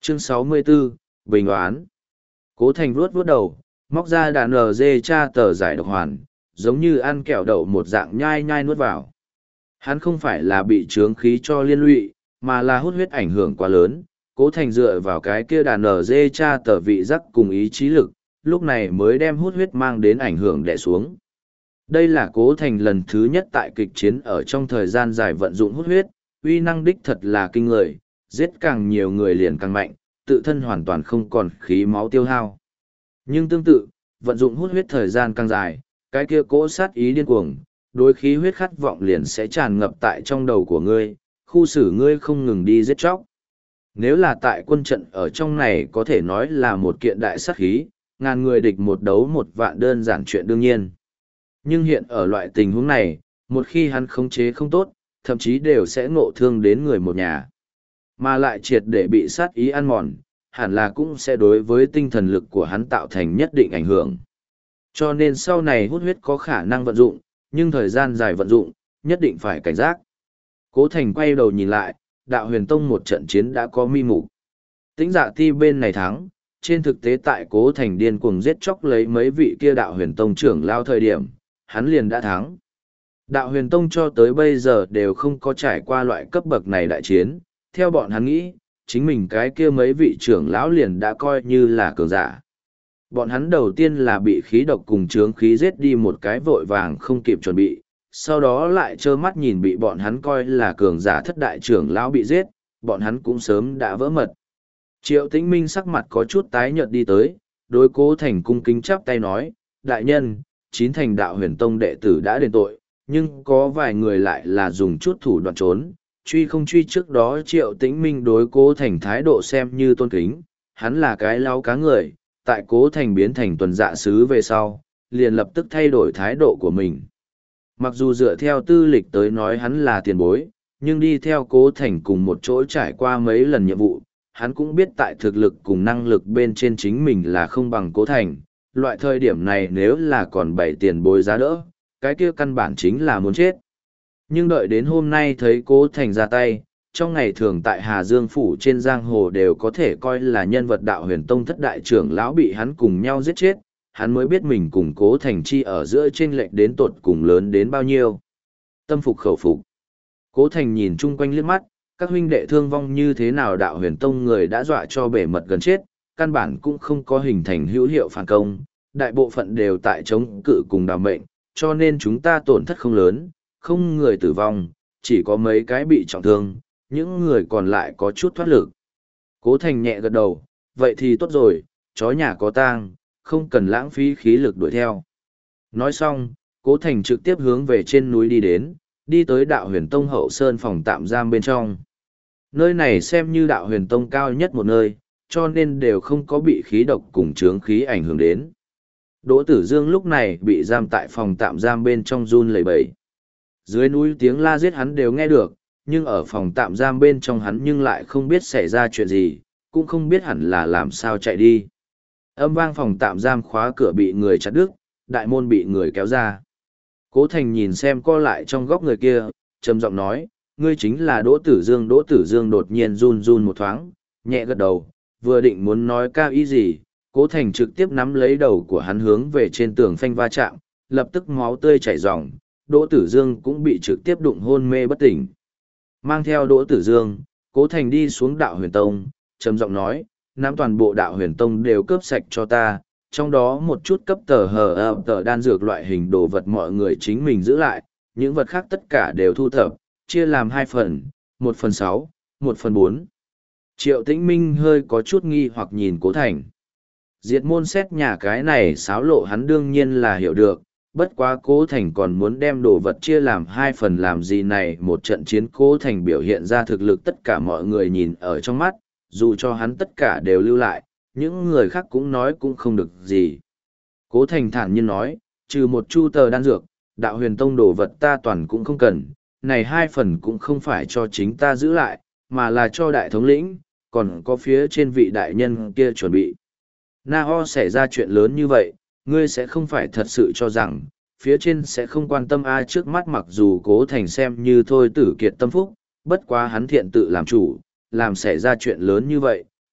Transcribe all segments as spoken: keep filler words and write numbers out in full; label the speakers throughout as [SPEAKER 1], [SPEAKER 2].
[SPEAKER 1] Chương sáu mươi 64, Bình oán. Cố Thành vuốt vuốt đầu, móc ra đàn lờ dê tra tờ giải độc hoàn, giống như ăn kẹo đậu một dạng nhai nhai nuốt vào. Hắn không phải là bị trướng khí cho liên lụy, mà là hút huyết ảnh hưởng quá lớn. Cố Thành dựa vào cái kia đàn lờ dê tra tờ vị giác cùng ý chí lực, lúc này mới đem hút huyết mang đến ảnh hưởng đè xuống. Đây là Cố Thành lần thứ nhất tại kịch chiến ở trong thời gian dài vận dụng hút huyết, uy năng đích thật là kinh người, giết càng nhiều người liền càng mạnh, tự thân hoàn toàn không còn khí máu tiêu hao. Nhưng tương tự, vận dụng hút huyết thời gian càng dài, cái kia cỗ sát ý điên cuồng, đối khí huyết khát vọng liền sẽ tràn ngập tại trong đầu của ngươi, khu xử ngươi không ngừng đi giết chóc. Nếu là tại quân trận ở trong này có thể nói là một kiện đại sát khí, ngàn người địch một đấu một vạn đơn giản chuyện đương nhiên. Nhưng hiện ở loại tình huống này, một khi hắn khống chế không tốt, thậm chí đều sẽ ngộ thương đến người một nhà. Mà lại triệt để bị sát ý ăn mòn, hẳn là cũng sẽ đối với tinh thần lực của hắn tạo thành nhất định ảnh hưởng. Cho nên sau này hút huyết có khả năng vận dụng, nhưng thời gian dài vận dụng, nhất định phải cảnh giác. Cố Thành quay đầu nhìn lại, đạo huyền tông một trận chiến đã có mi mục. Tĩnh Dạ Ti bên này thắng, trên thực tế tại Cố Thành điên cuồng giết chóc lấy mấy vị kia đạo huyền tông trưởng lao thời điểm, hắn liền đã thắng. Đạo huyền tông cho tới bây giờ đều không có trải qua loại cấp bậc này đại chiến, theo bọn hắn nghĩ, chính mình cái kia mấy vị trưởng lão liền đã coi như là cường giả. Bọn hắn đầu tiên là bị khí độc cùng chướng khí giết đi một cái vội vàng không kịp chuẩn bị, sau đó lại trơ mắt nhìn bị bọn hắn coi là cường giả thất đại trưởng lão bị giết, bọn hắn cũng sớm đã vỡ mật. Triệu Tĩnh Minh sắc mặt có chút tái nhợt đi tới, đối Cố Thành cung kính chắp tay nói, đại nhân, chín thành đạo huyền tông đệ tử đã đền tội, nhưng có vài người lại là dùng chút thủ đoạn trốn, truy không truy trước đó Triệu Tĩnh Minh đối Cố Thành thái độ xem như tôn kính, hắn là cái lao cá người, tại Cố Thành biến thành tuần dạ sứ về sau, liền lập tức thay đổi thái độ của mình. Mặc dù dựa theo tư lịch tới nói hắn là tiền bối, nhưng đi theo Cố Thành cùng một chỗ trải qua mấy lần nhiệm vụ, hắn cũng biết tại thực lực cùng năng lực bên trên chính mình là không bằng Cố Thành. Loại thời điểm này nếu là còn bảy tiền bối giá đỡ, cái kia căn bản chính là muốn chết. Nhưng đợi đến hôm nay thấy Cố Thành ra tay, trong ngày thường tại Hà Dương Phủ trên giang hồ đều có thể coi là nhân vật đạo huyền tông thất đại trưởng lão bị hắn cùng nhau giết chết, hắn mới biết mình cùng Cố Thành chi ở giữa chênh lệch đến tột cùng lớn đến bao nhiêu. Tâm phục khẩu phục. Cố Thành nhìn chung quanh liếc mắt, các huynh đệ thương vong như thế nào đạo huyền tông người đã dọa cho bể mật gần chết, căn bản cũng không có hình thành hữu hiệu phản công, đại bộ phận đều tại chống cự cùng đào mệnh, cho nên chúng ta tổn thất không lớn, không người tử vong, chỉ có mấy cái bị trọng thương, những người còn lại có chút thoát lực. Cố Thành nhẹ gật đầu, vậy thì tốt rồi, chó nhà có tang, không cần lãng phí khí lực đuổi theo. Nói xong, Cố Thành trực tiếp hướng về trên núi đi đến, đi tới đạo huyền tông hậu sơn phòng tạm giam bên trong. Nơi này xem như đạo huyền tông cao nhất một nơi, cho nên đều không có bị khí độc cùng chướng khí ảnh hưởng đến. Đỗ Tử Dương lúc này bị giam tại phòng tạm giam bên trong run lẩy bẩy. Dưới núi tiếng la giết hắn đều nghe được, nhưng ở phòng tạm giam bên trong hắn nhưng lại không biết xảy ra chuyện gì, cũng không biết hẳn là làm sao chạy đi. Âm vang phòng tạm giam khóa cửa bị người chặt đứt, đại môn bị người kéo ra. Cố Thành nhìn xem co lại trong góc người kia, trầm giọng nói, ngươi chính là Đỗ Tử Dương. Đỗ Tử Dương đột nhiên run run một thoáng, nhẹ gật đầu, vừa định muốn nói cao ý gì, Cố Thành trực tiếp nắm lấy đầu của hắn hướng về trên tường phanh va chạm, lập tức máu tươi chảy ròng, Đỗ Tử Dương cũng bị trực tiếp đụng hôn mê bất tỉnh. Mang theo Đỗ Tử Dương, Cố Thành đi xuống đạo huyền tông, trầm giọng nói, nắm toàn bộ đạo huyền tông đều cướp sạch cho ta, trong đó một chút cấp tờ hờ ập tờ đan dược loại hình đồ vật mọi người chính mình giữ lại, những vật khác tất cả đều thu thập, chia làm hai phần, một phần sáu, một phần bốn. Triệu Tĩnh Minh hơi có chút nghi hoặc nhìn Cố Thành. Diệt môn xét nhà cái này xáo lộ hắn đương nhiên là hiểu được, bất quá Cố Thành còn muốn đem đồ vật chia làm hai phần làm gì này, một trận chiến Cố Thành biểu hiện ra thực lực tất cả mọi người nhìn ở trong mắt, dù cho hắn tất cả đều lưu lại, những người khác cũng nói cũng không được gì. Cố Thành thản nhiên nói, trừ một chu tờ đan dược, đạo huyền tông đồ vật ta toàn cũng không cần, này hai phần cũng không phải cho chính ta giữ lại, mà là cho đại thống lĩnh, còn có phía trên vị đại nhân kia chuẩn bị. Na Ho xảy ra chuyện lớn như vậy, ngươi sẽ không phải thật sự cho rằng, phía trên sẽ không quan tâm ai trước mắt, mặc dù Cố Thành xem như thôi tử kiệt tâm phúc, bất quá hắn thiện tự làm chủ, làm xảy ra chuyện lớn như vậy,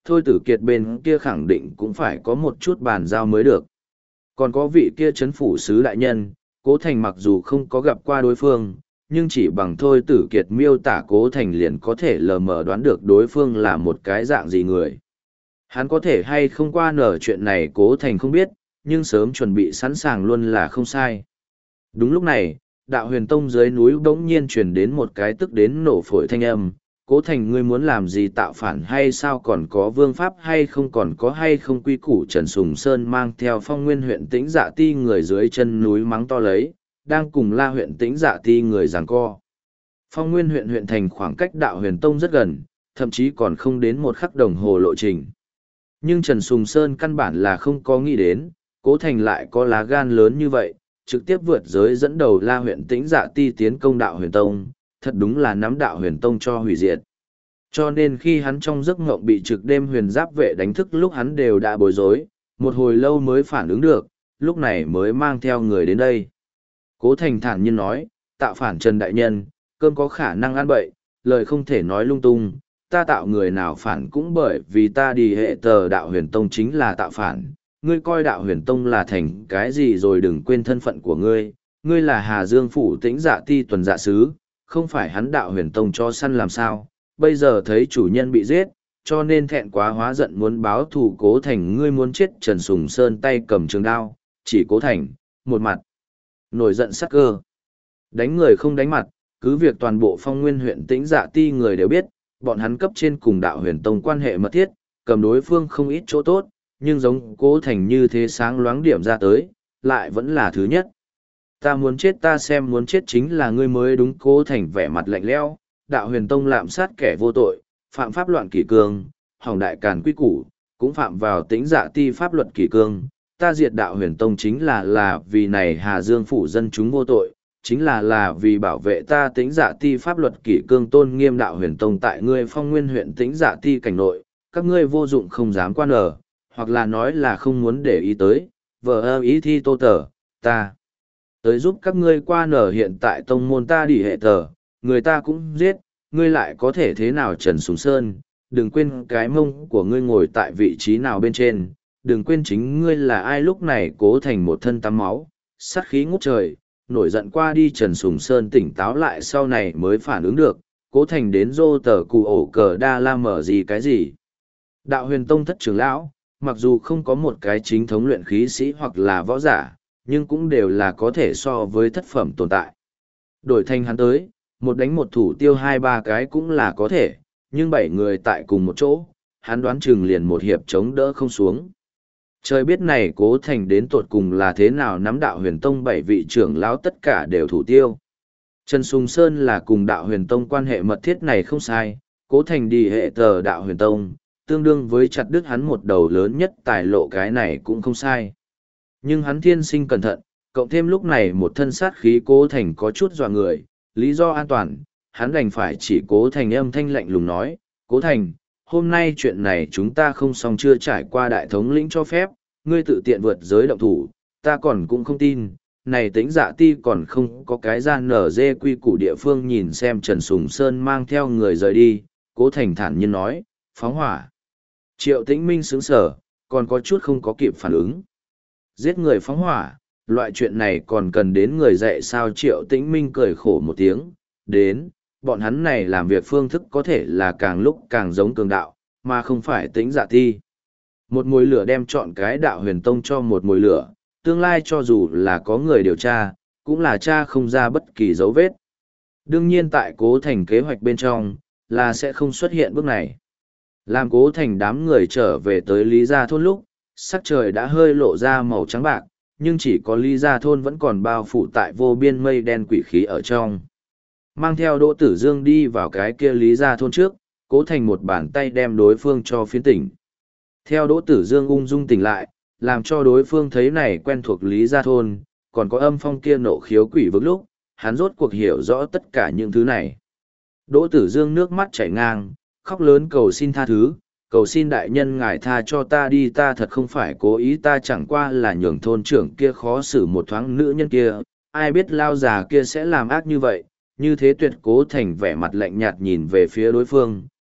[SPEAKER 1] Thôi Tử Kiệt bên kia khẳng định cũng phải có một chút bàn giao mới được. Còn có vị kia chấn phủ sứ đại nhân, Cố Thành mặc dù không có gặp qua đối phương, nhưng chỉ bằng Thôi Tử Kiệt miêu tả Cố Thành liền có thể lờ mờ đoán được đối phương là một cái dạng gì người. Hắn có thể hay không qua nở chuyện này Cố Thành không biết, nhưng sớm chuẩn bị sẵn sàng luôn là không sai. Đúng lúc này, đạo huyền tông dưới núi bỗng nhiên truyền đến một cái tức đến nổ phổi thanh âm. Cố Thành, ngươi muốn làm gì, tạo phản hay sao, còn có vương pháp hay không, còn có hay không quy củ? Trần Sùng Sơn mang theo Phong Nguyên huyện Tĩnh Dạ Ti người dưới chân núi mắng to lấy, đang cùng La huyện Tĩnh Dạ Ti người giằng co. Phong Nguyên huyện huyện thành khoảng cách đạo huyền tông rất gần, thậm chí còn không đến một khắc đồng hồ lộ trình. Nhưng Trần Sùng Sơn căn bản là không có nghĩ đến, Cố Thành lại có lá gan lớn như vậy, trực tiếp vượt giới dẫn đầu La huyện Tĩnh Dạ Ti tiến công đạo huyền tông, thật đúng là nắm đạo huyền tông cho hủy diệt. Cho nên khi hắn trong giấc ngộng bị trực đêm huyền giáp vệ đánh thức lúc hắn đều đã bối rối, một hồi lâu mới phản ứng được, lúc này mới mang theo người đến đây. Cố Thành thản nhiên nói, tạo phản Trần Đại Nhân, cơm có khả năng ăn bậy, lời không thể nói lung tung, ta tạo người nào phản cũng bởi vì ta đi hệ tờ đạo huyền tông chính là tạo phản. Ngươi coi đạo huyền tông là thành cái gì rồi, đừng quên thân phận của ngươi, ngươi là Hà Dương Phủ Tĩnh Dạ Ti tuần dạ sứ, không phải hắn đạo huyền tông cho săn làm sao, bây giờ thấy chủ nhân bị giết, cho nên thẹn quá hóa giận muốn báo thù. Cố Thành, ngươi muốn chết. Trần Sùng Sơn tay cầm trường đao, chỉ Cố Thành, một mặt nổi giận sắc cơ. Đánh người không đánh mặt, cứ việc toàn bộ Phong Nguyên huyện Tĩnh Dạ Ti người đều biết, bọn hắn cấp trên cùng đạo huyền tông quan hệ mật thiết, cầm đối phương không ít chỗ tốt, nhưng giống Cố Thành như thế sáng loáng điểm ra tới, lại vẫn là thứ nhất. Ta muốn chết, ta xem muốn chết chính là ngươi mới đúng. Cố Thành vẻ mặt lạnh lẽo, đạo huyền tông lạm sát kẻ vô tội, phạm pháp loạn kỷ cương, hỏng đại càn quy củ, cũng phạm vào Tĩnh Dạ Ti pháp luật kỷ cương. Ta diệt đạo huyền tông chính là là vì này Hà Dương phủ dân chúng vô tội, chính là là vì bảo vệ ta Tĩnh Dạ Ti pháp luật kỷ cương tôn nghiêm đạo huyền tông tại ngươi Phong Nguyên huyện Tĩnh Dạ Ti cảnh nội, các ngươi vô dụng không dám quan ở, hoặc là nói là không muốn để ý tới, vờ ơ ý thi tô tờ, ta tới giúp các ngươi qua nở. Hiện tại tông môn ta đỉ hệ tờ, người ta cũng giết, ngươi lại có thể thế nào? Trần Sùng Sơn, đừng quên cái mông của ngươi ngồi tại vị trí nào bên trên, đừng quên chính ngươi là ai. Lúc này Cố Thành một thân tắm máu, sát khí ngút trời, nổi giận qua đi. Trần Sùng Sơn tỉnh táo lại sau này mới phản ứng được, Cố Thành đến rô tờ cụ ổ cờ đa la mở gì cái gì. Đạo huyền tông thất trưởng lão, mặc dù không có một cái chính thống luyện khí sĩ hoặc là võ giả, nhưng cũng đều là có thể so với thất phẩm tồn tại. Đổi thành hắn tới, một đánh một thủ tiêu hai ba cái cũng là có thể, nhưng bảy người tại cùng một chỗ, hắn đoán chừng liền một hiệp chống đỡ không xuống. Trời biết này Cố Thành đến tột cùng là thế nào nắm đạo huyền tông bảy vị trưởng lão tất cả đều thủ tiêu. Trần Sùng Sơn là cùng đạo huyền tông quan hệ mật thiết này không sai, Cố Thành đi hệ tờ đạo huyền tông, tương đương với chặt đứt hắn một đầu lớn nhất tài lộ, cái này cũng không sai. Nhưng hắn thiên sinh cẩn thận, cộng thêm lúc này một thân sát khí Cố Thành có chút dọa người, lý do an toàn, hắn đành phải chỉ Cố Thành âm thanh lạnh lùng nói, Cố Thành, hôm nay chuyện này chúng ta không xong, chưa trải qua đại thống lĩnh cho phép, ngươi tự tiện vượt giới động thủ, ta còn cũng không tin, này Tĩnh Dạ Ti còn không có cái gian nở dê quy củ địa phương. Nhìn xem Trần Sùng Sơn mang theo người rời đi, Cố Thành thản nhiên nói, phóng hỏa. Triệu Tĩnh Minh sững sờ, còn có chút không có kịp phản ứng. Giết người phóng hỏa, loại chuyện này còn cần đến người dạy sao? Triệu Tĩnh Minh cười khổ một tiếng, đến, bọn hắn này làm việc phương thức có thể là càng lúc càng giống cường đạo, mà không phải Tĩnh Dạ Ti. Một mồi lửa đem chọn cái đạo huyền tông cho một mồi lửa, tương lai cho dù là có người điều tra, cũng là tra không ra bất kỳ dấu vết. Đương nhiên tại Cố Thành kế hoạch bên trong, là sẽ không xuất hiện bước này. Làm Cố Thành đám người trở về tới Lý Gia Thôn lúc, sắc trời đã hơi lộ ra màu trắng bạc, nhưng chỉ có Lý Gia Thôn vẫn còn bao phủ tại vô biên mây đen quỷ khí ở trong. Mang theo Đỗ Tử Dương đi vào cái kia Lý Gia Thôn trước, Cố Thành một bàn tay đem đối phương cho phiến tỉnh. Theo Đỗ Tử Dương ung dung tỉnh lại, làm cho đối phương thấy này quen thuộc Lý Gia Thôn, còn có âm phong kia nộ khiếu quỷ vực lúc, hắn rốt cuộc hiểu rõ tất cả những thứ này. Đỗ Tử Dương nước mắt chảy ngang, khóc lớn cầu xin tha thứ, cầu xin đại nhân ngài tha cho ta đi, ta thật không phải cố ý, ta chẳng qua là nhường thôn trưởng kia khó xử một thoáng nữ nhân kia, ai biết lao già kia sẽ làm ác như vậy. Như thế tuyệt. Cố Thành vẻ mặt lạnh nhạt nhìn về phía đối phương,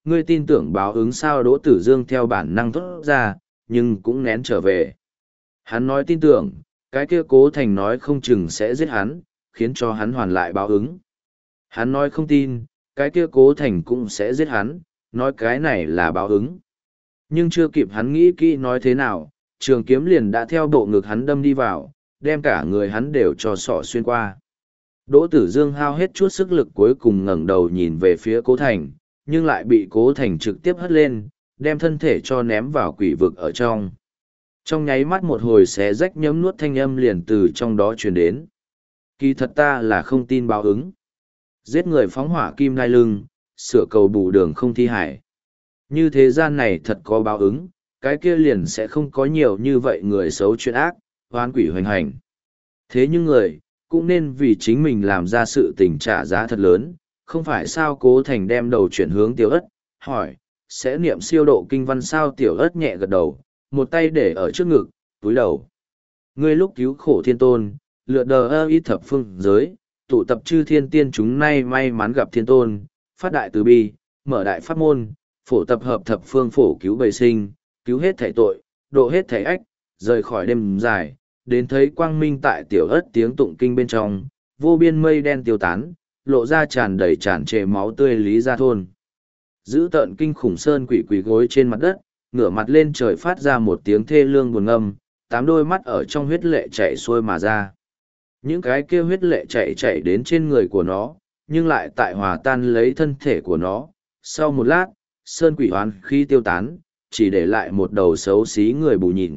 [SPEAKER 1] ngươi tin tưởng báo ứng sao? Đỗ Tử Dương theo bản năng thốt ra, nhưng cũng nén trở về. Hắn nói tin tưởng, cái kia Cố Thành nói không chừng sẽ giết hắn, khiến cho hắn hoàn lại báo ứng. Hắn nói không tin, cái kia Cố Thành cũng sẽ giết hắn, nói cái này là báo ứng. Nhưng chưa kịp hắn nghĩ kỹ nói thế nào, trường kiếm liền đã theo bộ ngực hắn đâm đi vào, đem cả người hắn đều cho sọ xuyên qua. Đỗ Tử Dương hao hết chút sức lực cuối cùng ngẩng đầu nhìn về phía Cố Thành, nhưng lại bị Cố Thành trực tiếp hất lên, đem thân thể cho ném vào quỷ vực ở trong. Trong nháy mắt một hồi xé rách nhấm nuốt thanh âm liền từ trong đó truyền đến. Kỳ thật ta là không tin báo ứng. Giết người phóng hỏa kim nai lưng, sửa cầu bù đường không thi hải. Như thế gian này thật có báo ứng, cái kia liền sẽ không có nhiều như vậy người xấu chuyện ác, oan quỷ hoành hành. Thế nhưng người, cũng nên vì chính mình làm ra sự tình trả giá thật lớn, không phải sao? Cố Thành đem đầu chuyển hướng Tiểu Ất, hỏi, sẽ niệm siêu độ kinh văn sao? Tiểu Ất nhẹ gật đầu, một tay để ở trước ngực, túi đầu. Ngươi lúc cứu khổ thiên tôn, lựa đờ ơ ít thập phương giới, tụ tập chư thiên tiên chúng nay may mắn gặp thiên tôn, phát đại từ bi, mở đại pháp môn, phổ tập hợp thập phương phổ cứu bầy sinh, cứu hết thảy tội, độ hết thảy ách, rời khỏi đêm dài, đến thấy quang minh tại Tiểu Ất tiếng tụng kinh bên trong, vô biên mây đen tiêu tán, lộ ra tràn đầy tràn trề máu tươi lý gia thôn. Giữ tợn kinh khủng sơn quỷ quỷ gối trên mặt đất, ngửa mặt lên trời phát ra một tiếng thê lương buồn ngâm, tám đôi mắt ở trong huyết lệ chảy xuôi mà ra. Những cái kia huyết lệ chảy chảy đến trên người của nó, nhưng lại tại hòa tan lấy thân thể của nó. Sau một lát, sơn quỷ hoán khí tiêu tán, chỉ để lại một đầu xấu xí người bù nhìn.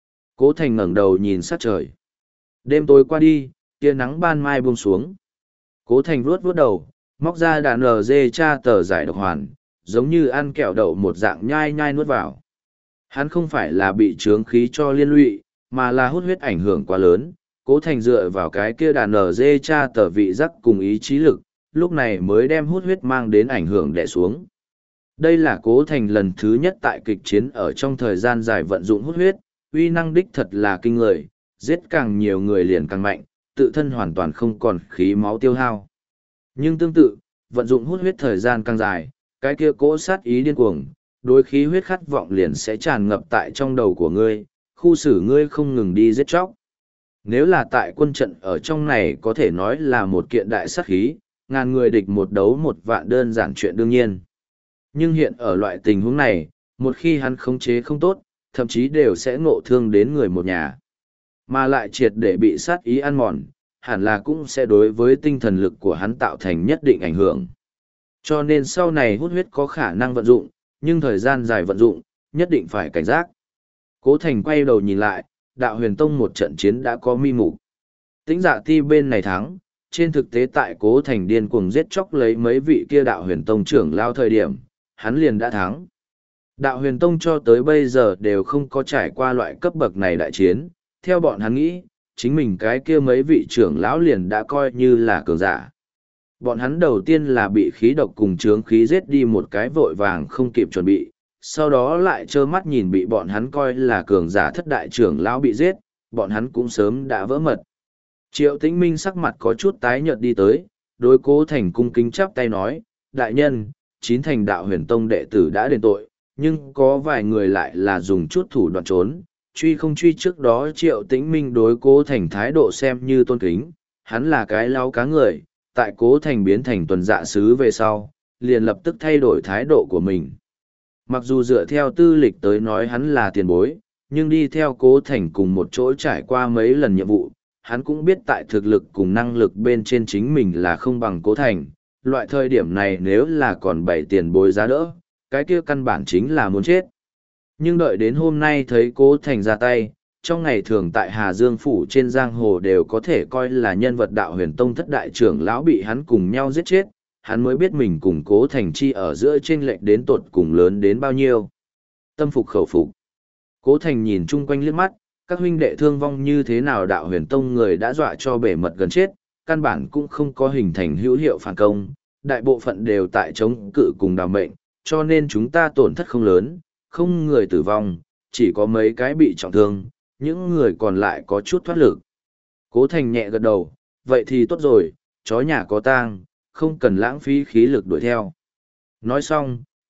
[SPEAKER 1] Cố Thành ngẩng đầu nhìn sát trời. Đêm tối qua đi, tia nắng ban mai buông xuống. Cố Thành vuốt vuốt đầu, móc ra đàn lờ dê tra tờ giải độc hoàn, giống như ăn kẹo đậu một dạng nhai nhai nuốt vào. Hắn không phải là bị trướng khí cho liên lụy, mà là hút huyết ảnh hưởng quá lớn. Cố Thành dựa vào cái kia đàn nở dê tra tờ vị giác cùng ý chí lực, lúc này mới đem hút huyết mang đến ảnh hưởng đè xuống. Đây là Cố Thành lần thứ nhất tại kịch chiến ở trong thời gian dài vận dụng hút huyết, uy năng đích thật là kinh người, giết càng nhiều người liền càng mạnh, tự thân hoàn toàn không còn khí máu tiêu hao. Nhưng tương tự, vận dụng hút huyết thời gian càng dài, cái kia cỗ sát ý điên cuồng, đối khí huyết khát vọng liền sẽ tràn ngập tại trong đầu của ngươi, khu xử ngươi không ngừng đi giết chóc. Nếu là tại quân trận ở trong này có thể nói là một kiện đại sát khí, ngàn người địch một đấu một vạn đơn giản chuyện đương nhiên. Nhưng hiện ở loại tình huống này, một khi hắn khống chế không tốt, thậm chí đều sẽ ngộ thương đến người một nhà. Mà lại triệt để bị sát ý ăn mòn, hẳn là cũng sẽ đối với tinh thần lực của hắn tạo thành nhất định ảnh hưởng. Cho nên sau này hút huyết có khả năng vận dụng, nhưng thời gian dài vận dụng, nhất định phải cảnh giác. Cố Thành quay đầu nhìn lại, đạo huyền tông một trận chiến đã có mi mục. Tĩnh Dạ Ti bên này thắng, trên thực tế tại Cố Thành điên cuồng giết chóc lấy mấy vị kia đạo huyền tông trưởng lao thời điểm, hắn liền đã thắng. Đạo huyền tông cho tới bây giờ đều không có trải qua loại cấp bậc này đại chiến, theo bọn hắn nghĩ, chính mình cái kia mấy vị trưởng lão liền đã coi như là cường giả. Bọn hắn đầu tiên là bị khí độc cùng chướng khí giết đi một cái vội vàng không kịp chuẩn bị, sau đó lại trơ mắt nhìn bị bọn hắn coi là cường giả thất đại trưởng lão bị giết, bọn hắn cũng sớm đã vỡ mật. Triệu Tĩnh Minh sắc mặt có chút tái nhợt đi tới, đối Cố Thành cung kính chắp tay nói, đại nhân, chín thành đạo huyền tông đệ tử đã đền tội, nhưng có vài người lại là dùng chút thủ đoạn trốn, truy không truy trước đó Triệu Tĩnh Minh đối Cố Thành thái độ xem như tôn kính, hắn là cái lao cá người, tại Cố Thành biến thành tuần dạ sứ về sau, liền lập tức thay đổi thái độ của mình. Mặc dù dựa theo tư lịch tới nói hắn là tiền bối, nhưng đi theo Cố Thành cùng một chỗ trải qua mấy lần nhiệm vụ, hắn cũng biết tại thực lực cùng năng lực bên trên chính mình là không bằng Cố Thành. Loại thời điểm này nếu là còn bảy tiền bối giá đỡ, cái kia căn bản chính là muốn chết. Nhưng đợi đến hôm nay thấy Cố Thành ra tay, trong ngày thường tại Hà Dương Phủ trên giang hồ đều có thể coi là nhân vật đạo huyền tông thất đại trưởng lão bị hắn cùng nhau giết chết, hắn mới biết mình cùng Cố Thành chi ở giữa chênh lệch đến tột cùng lớn đến bao nhiêu. Tâm phục khẩu phục. Cố Thành nhìn chung quanh liếc mắt, các huynh đệ thương vong như thế nào đạo huyền tông người đã dọa cho bể mật gần chết, căn bản cũng không có hình thành hữu hiệu phản công, đại bộ phận đều tại chống cự cùng đào mệnh, cho nên chúng ta tổn thất không lớn, không người tử vong, chỉ có mấy cái bị trọng thương, những người còn lại có chút thoát lực. Cố Thành nhẹ gật đầu, vậy thì tốt rồi, chó nhà có tang, không cần lãng phí khí lực đuổi theo. Nói xong,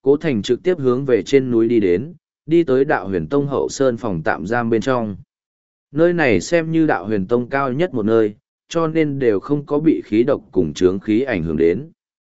[SPEAKER 1] Cố Thành trực tiếp hướng về trên núi đi đến, đi tới đạo huyền tông hậu sơn phòng tạm giam bên trong. Nơi này xem như đạo huyền tông cao nhất một nơi, cho nên đều không có bị khí độc cùng chướng khí ảnh hưởng đến.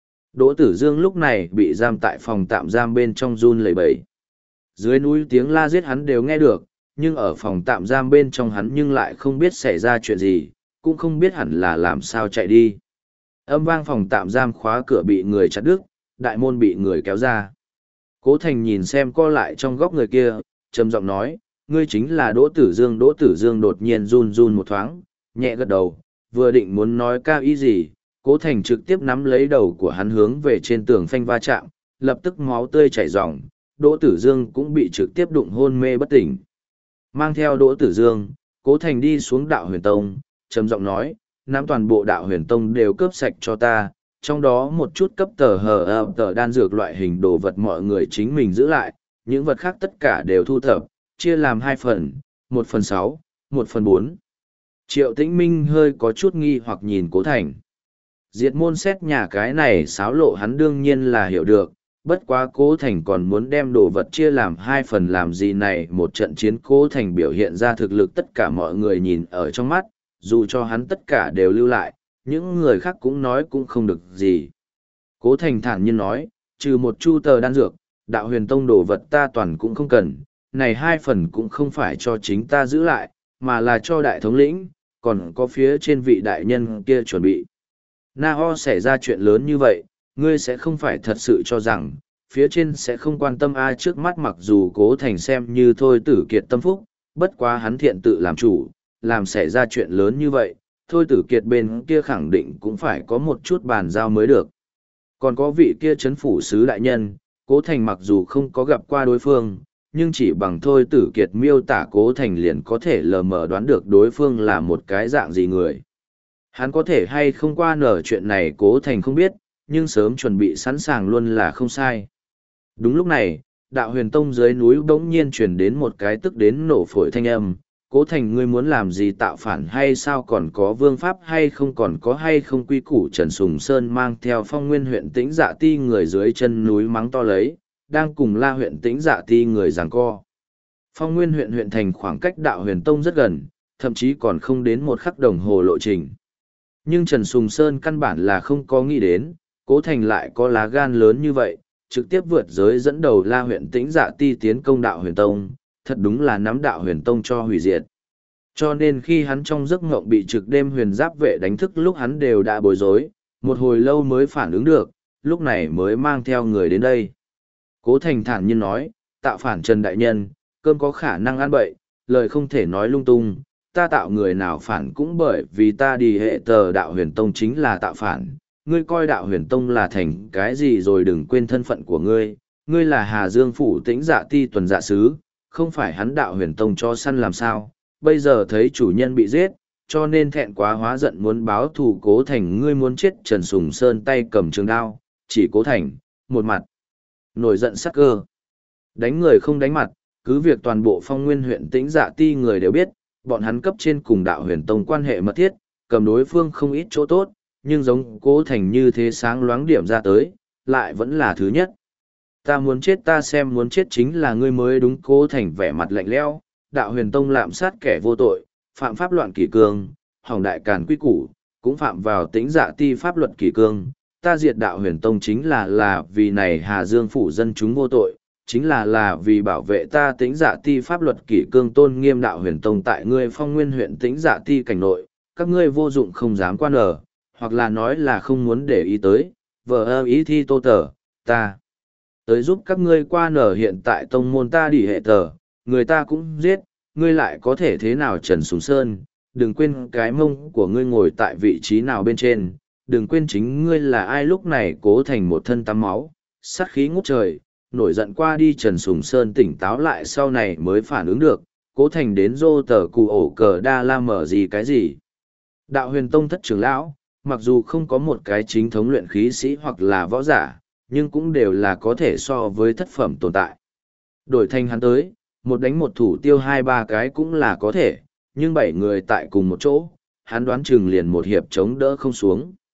[SPEAKER 1] Đỗ Tử Dương lúc này bị giam tại phòng tạm giam bên trong run lẩy bẩy. Dưới núi tiếng la giết hắn đều nghe được, nhưng ở phòng tạm giam bên trong hắn nhưng lại không biết xảy ra chuyện gì, cũng không biết hẳn là làm sao chạy đi. Âm vang phòng tạm giam khóa cửa bị người chặt đứt, đại môn bị người kéo ra. Cố Thành nhìn xem co lại trong góc người kia, trầm giọng nói, ngươi chính là Đỗ Tử Dương. Đỗ Tử Dương đột nhiên run run một thoáng, nhẹ gật đầu, vừa định muốn nói cao ý gì, Cố Thành trực tiếp nắm lấy đầu của hắn hướng về trên tường phanh va chạm, lập tức máu tươi chảy ròng, Đỗ Tử Dương cũng bị trực tiếp đụng hôn mê bất tỉnh. Mang theo Đỗ Tử Dương, Cố Thành đi xuống đạo huyền tông, trầm giọng nói, nắm toàn bộ đạo huyền tông đều cướp sạch cho ta, trong đó một chút cấp tờ hờ ập tờ đan dược loại hình đồ vật mọi người chính mình giữ lại, những vật khác tất cả đều thu thập, chia làm hai phần, một phần sáu, một phần bốn. Triệu Tĩnh Minh hơi có chút nghi hoặc nhìn Cố Thành. Diệt môn xét nhà cái này xáo lộ hắn đương nhiên là hiểu được, bất quá Cố Thành còn muốn đem đồ vật chia làm hai phần làm gì này, một trận chiến Cố Thành biểu hiện ra thực lực tất cả mọi người nhìn ở trong mắt, dù cho hắn tất cả đều lưu lại, những người khác cũng nói cũng không được gì. Cố Thành thản nhiên nói, trừ một chu tờ đan dược, đạo huyền tông đồ vật ta toàn cũng không cần, này hai phần cũng không phải cho chính ta giữ lại, mà là cho đại thống lĩnh, còn có phía trên vị đại nhân kia chuẩn bị. Na Ho xảy ra chuyện lớn như vậy, ngươi sẽ không phải thật sự cho rằng, phía trên sẽ không quan tâm ai trước mắt. Mặc dù Cố Thành xem như thôi tử kiệt tâm phúc, bất quá hắn thiện tự làm chủ, làm xảy ra chuyện lớn như vậy, thôi tử kiệt bên kia khẳng định cũng phải có một chút bàn giao mới được. Còn có vị kia chấn phủ sứ đại nhân, Cố Thành mặc dù không có gặp qua đối phương, nhưng chỉ bằng thôi tử kiệt miêu tả Cố Thành liền có thể lờ mờ đoán được đối phương là một cái dạng gì người. Hắn có thể hay không qua nở chuyện này Cố Thành không biết, nhưng sớm chuẩn bị sẵn sàng luôn là không sai. Đúng lúc này, đạo huyền tông dưới núi bỗng nhiên truyền đến một cái tức đến nổ phổi thanh âm. Cố Thành, ngươi muốn làm gì, tạo phản hay sao, còn có vương pháp hay không, còn có hay không quy củ. Trần Sùng Sơn mang theo Phong Nguyên huyện Tĩnh Dạ Ti người dưới chân núi mắng to lấy, đang cùng La huyện Tĩnh Dạ Ti người giằng co. Phong Nguyên huyện huyện thành khoảng cách đạo huyền tông rất gần, thậm chí còn không đến một khắc đồng hồ lộ trình. Nhưng Trần Sùng Sơn căn bản là không có nghĩ đến, Cố Thành lại có lá gan lớn như vậy, trực tiếp vượt giới dẫn đầu La huyện Tĩnh Dạ Ti tiến công đạo huyền tông, thật đúng là nắm đạo huyền tông cho hủy diệt. Cho nên khi hắn trong giấc ngộng bị trực đêm huyền giáp vệ đánh thức lúc hắn đều đã bối rối, một hồi lâu mới phản ứng được, lúc này mới mang theo người đến đây. Cố Thành thản nhiên nói, tạo phản Trần Đại Nhân, cơm có khả năng ăn bậy, lời không thể nói lung tung, ta tạo người nào phản cũng bởi vì ta đi hệ tờ đạo huyền tông chính là tạo phản. Ngươi coi đạo huyền tông là thành cái gì rồi, đừng quên thân phận của ngươi, ngươi là Hà Dương Phủ Tĩnh Dạ Ti tuần dạ sứ, không phải hắn đạo huyền tông cho săn làm sao, bây giờ thấy chủ nhân bị giết, cho nên thẹn quá hóa giận muốn báo thù. Cố Thành, ngươi muốn chết. Trần Sùng Sơn tay cầm trường đao, chỉ Cố Thành, một mặt nổi giận sắc cơ. Đánh người không đánh mặt, cứ việc toàn bộ Phong Nguyên huyện Tĩnh Dạ Ti người đều biết, bọn hắn cấp trên cùng đạo huyền tông quan hệ mật thiết, cầm đối phương không ít chỗ tốt, nhưng giống Cố Thành như thế sáng loáng điểm ra tới, lại vẫn là thứ nhất. Ta muốn chết, ta xem muốn chết chính là ngươi mới đúng. Cố Thành vẻ mặt lạnh lẽo, đạo huyền tông lạm sát kẻ vô tội, phạm pháp loạn kỷ cương, hỏng đại càn quy củ, cũng phạm vào Tĩnh Dạ Ti pháp luật kỷ cương. Ta diệt đạo huyền tông chính là là vì này Hà Dương phủ dân chúng vô tội, chính là là vì bảo vệ ta Tĩnh Dạ Ti pháp luật kỷ cương tôn nghiêm đạo huyền tông tại ngươi Phong Nguyên huyện Tĩnh Dạ Ti cảnh nội, các ngươi vô dụng không dám quan ở, hoặc là nói là không muốn để ý tới, vờ ơ ý thi tô tờ, ta tới giúp các ngươi qua nở. Hiện tại tông môn ta đi hệ tờ, người ta cũng giết, ngươi lại có thể thế nào? Trần Sùng Sơn, đừng quên cái mông của ngươi ngồi tại vị trí nào bên trên, đừng quên chính ngươi là ai. Lúc này Cố Thành một thân tắm máu, sát khí ngút trời, nổi giận qua đi. Trần Sùng Sơn tỉnh táo lại sau này mới phản ứng được, Cố Thành đến rô tờ cụ ổ cờ đa la mở gì cái gì. Đạo huyền tông thất trưởng lão, mặc dù không có một cái chính thống luyện khí sĩ hoặc là võ giả, nhưng cũng đều là có thể so với thất phẩm tồn tại. Đổi thành hắn tới, một đánh một thủ tiêu hai ba cái cũng là có thể, nhưng bảy người tại cùng một chỗ, hắn đoán chừng liền một hiệp chống đỡ không xuống.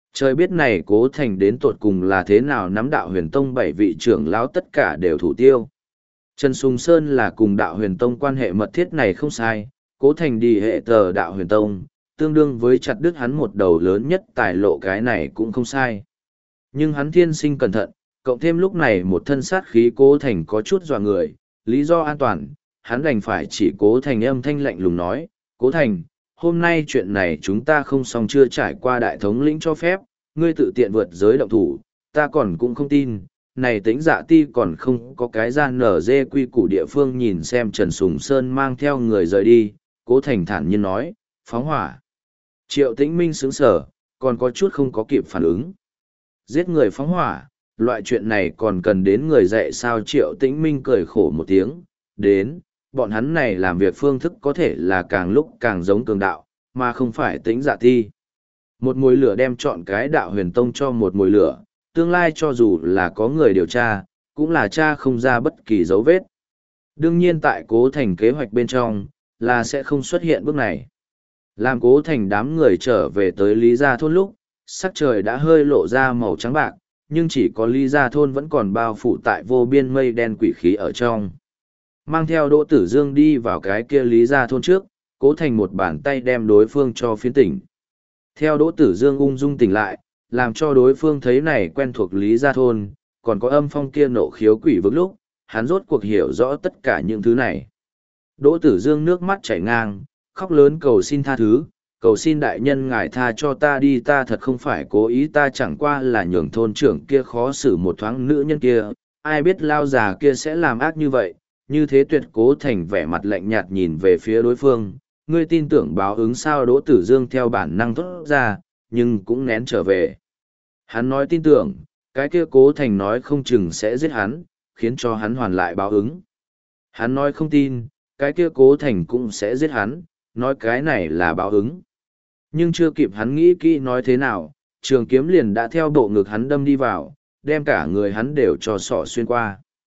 [SPEAKER 1] Trời biết này Cố Thành đến tột cùng là thế nào nắm đạo huyền tông bảy vị trưởng lão tất cả đều thủ tiêu. Trần Sùng Sơn là cùng đạo huyền tông quan hệ mật thiết này không sai, Cố Thành đi hệ tờ đạo huyền tông, tương đương với chặt đứt hắn một đầu lớn nhất tài lộ, cái này cũng không sai. Nhưng hắn thiên sinh cẩn thận, cộng thêm lúc này một thân sát khí Cố Thành có chút dọa người, lý do an toàn, hắn đành phải chỉ Cố Thành âm thanh lạnh lùng nói, Cố Thành, hôm nay chuyện này chúng ta không xong chưa trải qua đại thống lĩnh cho phép, ngươi tự tiện vượt giới động thủ, ta còn cũng không tin, này tính dạ ti còn không có cái gian nở dê quy củ địa phương. Nhìn xem Trần Sùng Sơn mang theo người rời đi, Cố Thành thản nhiên nói, phóng hỏa. Triệu Tĩnh Minh sững sờ, còn có chút không có kịp phản ứng. Giết người phóng hỏa, loại chuyện này còn cần đến người dạy sao? Triệu Tĩnh Minh cười khổ một tiếng, đến, bọn hắn này làm việc phương thức có thể là càng lúc càng giống cường đạo, mà không phải tính dạ thi. Một mồi lửa đem chọn cái đạo huyền tông cho một mồi lửa, tương lai cho dù là có người điều tra, cũng là tra không ra bất kỳ dấu vết. Đương nhiên tại Cố Thành kế hoạch bên trong, là sẽ không xuất hiện bước này. Làm Cố Thành đám người trở về tới Lý Gia Thôn lúc, sắc trời đã hơi lộ ra màu trắng bạc, nhưng chỉ có Lý Gia Thôn vẫn còn bao phủ tại vô biên mây đen quỷ khí ở trong. Mang theo Đỗ Tử Dương đi vào cái kia Lý Gia Thôn trước, Cố Thành một bàn tay đem đối phương cho phiến tỉnh. Theo Đỗ Tử Dương ung dung tỉnh lại, làm cho đối phương thấy này quen thuộc Lý Gia Thôn, còn có âm phong kia nộ khiếu quỷ vực lúc, hắn rốt cuộc hiểu rõ tất cả những thứ này. Đỗ Tử Dương nước mắt chảy ngang, khóc lớn cầu xin tha thứ, cầu xin đại nhân ngài tha cho ta đi, ta thật không phải cố ý, ta chẳng qua là nhường thôn trưởng kia khó xử một thoáng nữ nhân kia, ai biết lao già kia sẽ làm ác như vậy, như thế tuyệt. Cố Thành vẻ mặt lạnh nhạt nhìn về phía đối phương, ngươi tin tưởng báo ứng sao? Đỗ Tử Dương theo bản năng thốt ra, nhưng cũng nén trở về. Hắn nói tin tưởng, cái kia Cố Thành nói không chừng sẽ giết hắn, khiến cho hắn hoàn lại báo ứng. Hắn nói không tin, cái kia Cố Thành cũng sẽ giết hắn, nói cái này là báo ứng. Nhưng chưa kịp hắn nghĩ kỹ nói thế nào, trường kiếm liền đã theo bộ ngực hắn đâm đi vào, đem cả người hắn đều cho sọ xuyên qua.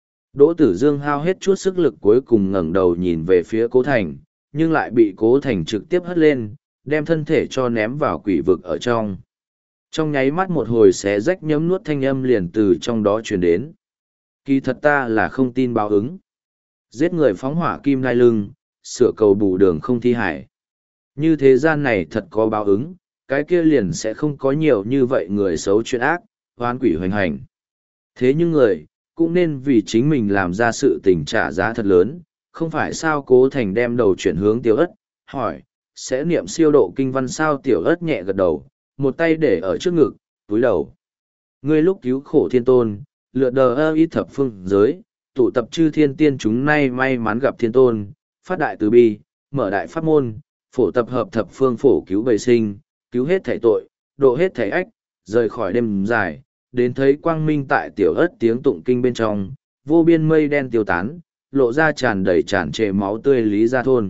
[SPEAKER 1] Đỗ Tử Dương hao hết chút sức lực cuối cùng ngẩng đầu nhìn về phía Cố Thành, nhưng lại bị Cố Thành trực tiếp hất lên, đem thân thể cho ném vào quỷ vực ở trong. Trong nháy mắt một hồi xé rách nhấm nuốt thanh âm liền từ trong đó truyền đến. Kỳ thật ta là không tin báo ứng. Giết người phóng hỏa kim đai lưng, sửa cầu bù đường không thi hải. Như thế gian này thật có báo ứng, cái kia liền sẽ không có nhiều như vậy người xấu chuyện ác, hoán quỷ hoành hành. Thế nhưng người, cũng nên vì chính mình làm ra sự tình trả giá thật lớn, không phải sao? Cố Thành đem đầu chuyển hướng Tiểu Ất, hỏi, sẽ niệm siêu độ kinh văn sao? Tiểu Ất nhẹ gật đầu, một tay để ở trước ngực, túi đầu. Ngươi lúc cứu khổ thiên tôn, lựa đờ ơ ít thập phương giới, tụ tập chư thiên tiên chúng nay may mắn gặp thiên tôn, phát đại từ bi, mở đại pháp môn, phổ tập hợp thập phương phổ cứu bầy sinh, cứu hết thảy tội, độ hết thảy ách, rời khỏi đêm dài, đến thấy quang minh tại Tiểu Ất tiếng tụng kinh bên trong, vô biên mây đen tiêu tán, lộ ra tràn đầy tràn trề máu tươi Lý Gia Thôn.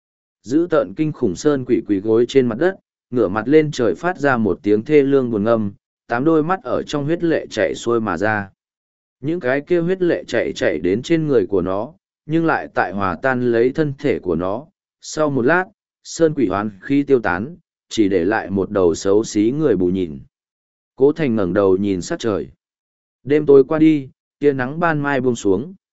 [SPEAKER 1] Giữ tợn kinh khủng sơn quỷ quỷ gối trên mặt đất, ngửa mặt lên trời phát ra một tiếng thê lương buồn ngâm, tám đôi mắt ở trong huyết lệ chảy xuôi mà ra. Những cái kia huyết lệ chảy chảy đến trên người của nó, nhưng lại tại hòa tan lấy thân thể của nó. Sau một lát, sơn quỷ hoán khi tiêu tán, chỉ để lại một đầu xấu xí người bù nhìn. Cố Thành ngẩng đầu nhìn sát trời. Đêm tối qua đi, tia nắng ban mai buông xuống.